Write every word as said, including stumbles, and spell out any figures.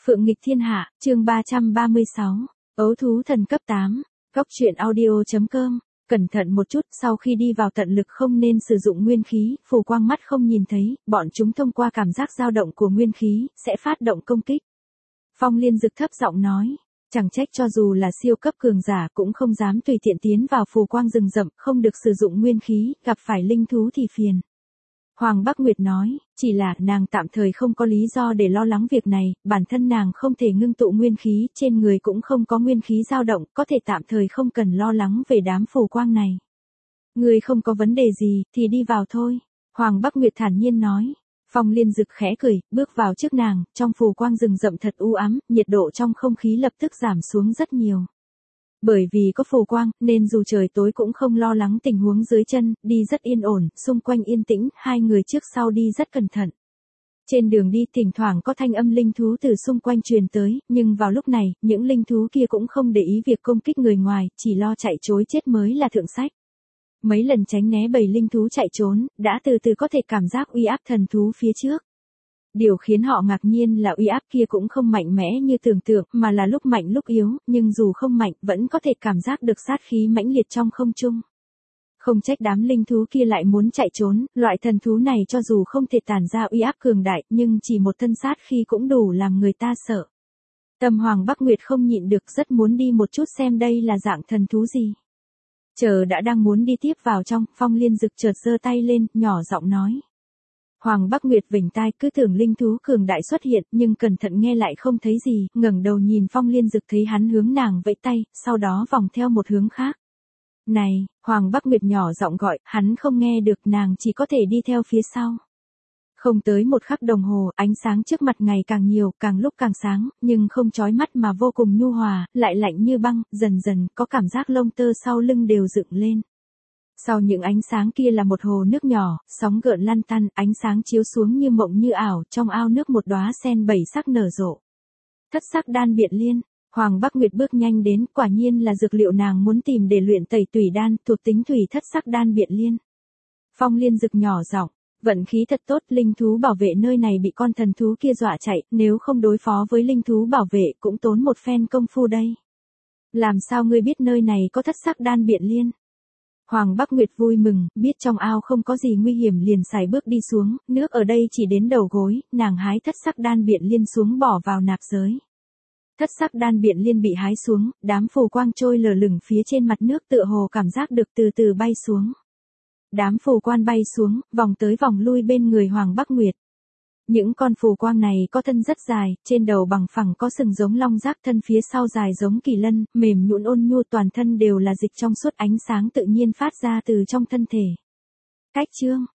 Phượng nghịch thiên hạ, chương ba trăm ba mươi sáu, ấu thú thần cấp tám, góc truyện audio.com, cẩn thận một chút, sau khi đi vào tận lực không nên sử dụng nguyên khí, phù quang mắt không nhìn thấy, bọn chúng thông qua cảm giác dao động của nguyên khí, sẽ phát động công kích. Phong Liên Dực thấp giọng nói, chẳng trách cho dù là siêu cấp cường giả cũng không dám tùy tiện tiến vào phù quang rừng rậm, không được sử dụng nguyên khí, gặp phải linh thú thì phiền. Hoàng Bắc Nguyệt nói, chỉ là nàng tạm thời không có lý do để lo lắng việc này, bản thân nàng không thể ngưng tụ nguyên khí, trên người cũng không có nguyên khí dao động, có thể tạm thời không cần lo lắng về đám phù quang này. Người không có vấn đề gì, thì đi vào thôi. Hoàng Bắc Nguyệt thản nhiên nói. Phong Liên Dực khẽ cười, bước vào trước nàng, trong phù quang rừng rậm thật u ám, nhiệt độ trong không khí lập tức giảm xuống rất nhiều. Bởi vì có phù quang, nên dù trời tối cũng không lo lắng tình huống dưới chân, đi rất yên ổn, xung quanh yên tĩnh, hai người trước sau đi rất cẩn thận. Trên đường đi thỉnh thoảng có thanh âm linh thú từ xung quanh truyền tới, nhưng vào lúc này, những linh thú kia cũng không để ý việc công kích người ngoài, chỉ lo chạy trối chết mới là thượng sách. Mấy lần tránh né bầy linh thú chạy trốn, đã từ từ có thể cảm giác uy áp thần thú phía trước. Điều khiến họ ngạc nhiên là uy áp kia cũng không mạnh mẽ như tưởng tượng, mà là lúc mạnh lúc yếu, nhưng dù không mạnh, vẫn có thể cảm giác được sát khí mãnh liệt trong không trung. Không trách đám linh thú kia lại muốn chạy trốn, loại thần thú này cho dù không thể tản ra uy áp cường đại, nhưng chỉ một thân sát khí cũng đủ làm người ta sợ. Tâm Hoàng Bắc Nguyệt không nhịn được, rất muốn đi một chút xem đây là dạng thần thú gì. Chờ đã đang muốn đi tiếp vào trong, Phong Liên Dực chợt giơ tay lên, nhỏ giọng nói. Hoàng Bắc Nguyệt vểnh tai, cứ tưởng linh thú cường đại xuất hiện, nhưng cẩn thận nghe lại không thấy gì, ngẩng đầu nhìn Phong Liên Dực thấy hắn hướng nàng vẫy tay, sau đó vòng theo một hướng khác. Này, Hoàng Bắc Nguyệt nhỏ giọng gọi, hắn không nghe được, nàng chỉ có thể đi theo phía sau. Không tới một khắc đồng hồ, ánh sáng trước mặt ngày càng nhiều, càng lúc càng sáng, nhưng không chói mắt mà vô cùng nhu hòa, lại lạnh như băng, dần dần có cảm giác lông tơ sau lưng đều dựng lên. Sau những ánh sáng kia là một hồ nước nhỏ, sóng gợn lăn tăn, ánh sáng chiếu xuống như mộng như ảo, trong ao nước một đóa sen bảy sắc nở rộ. Thất sắc đan biện liên, Hoàng Bắc Nguyệt bước nhanh đến, quả nhiên là dược liệu nàng muốn tìm để luyện tẩy tủy đan, thuộc tính thủy thất sắc đan biện liên. Phong Liên Dực nhỏ giọng, vận khí thật tốt, linh thú bảo vệ nơi này bị con thần thú kia dọa chạy, nếu không đối phó với linh thú bảo vệ cũng tốn một phen công phu đây. Làm sao ngươi biết nơi này có thất sắc đan biện liên? Hoàng Bắc Nguyệt vui mừng, biết trong ao không có gì nguy hiểm liền sải bước đi xuống, nước ở đây chỉ đến đầu gối, nàng hái thất sắc đan biện liên xuống bỏ vào nạp giới. Thất sắc đan biện liên bị hái xuống, đám phù quang trôi lờ lửng phía trên mặt nước tựa hồ cảm giác được từ từ bay xuống. Đám phù quan bay xuống, vòng tới vòng lui bên người Hoàng Bắc Nguyệt. Những con phù quang này có thân rất dài, trên đầu bằng phẳng có sừng giống long giác, thân phía sau dài giống kỳ lân, mềm nhũn ôn nhu, toàn thân đều là dịch trong suốt, ánh sáng tự nhiên phát ra từ trong thân thể. Cách chương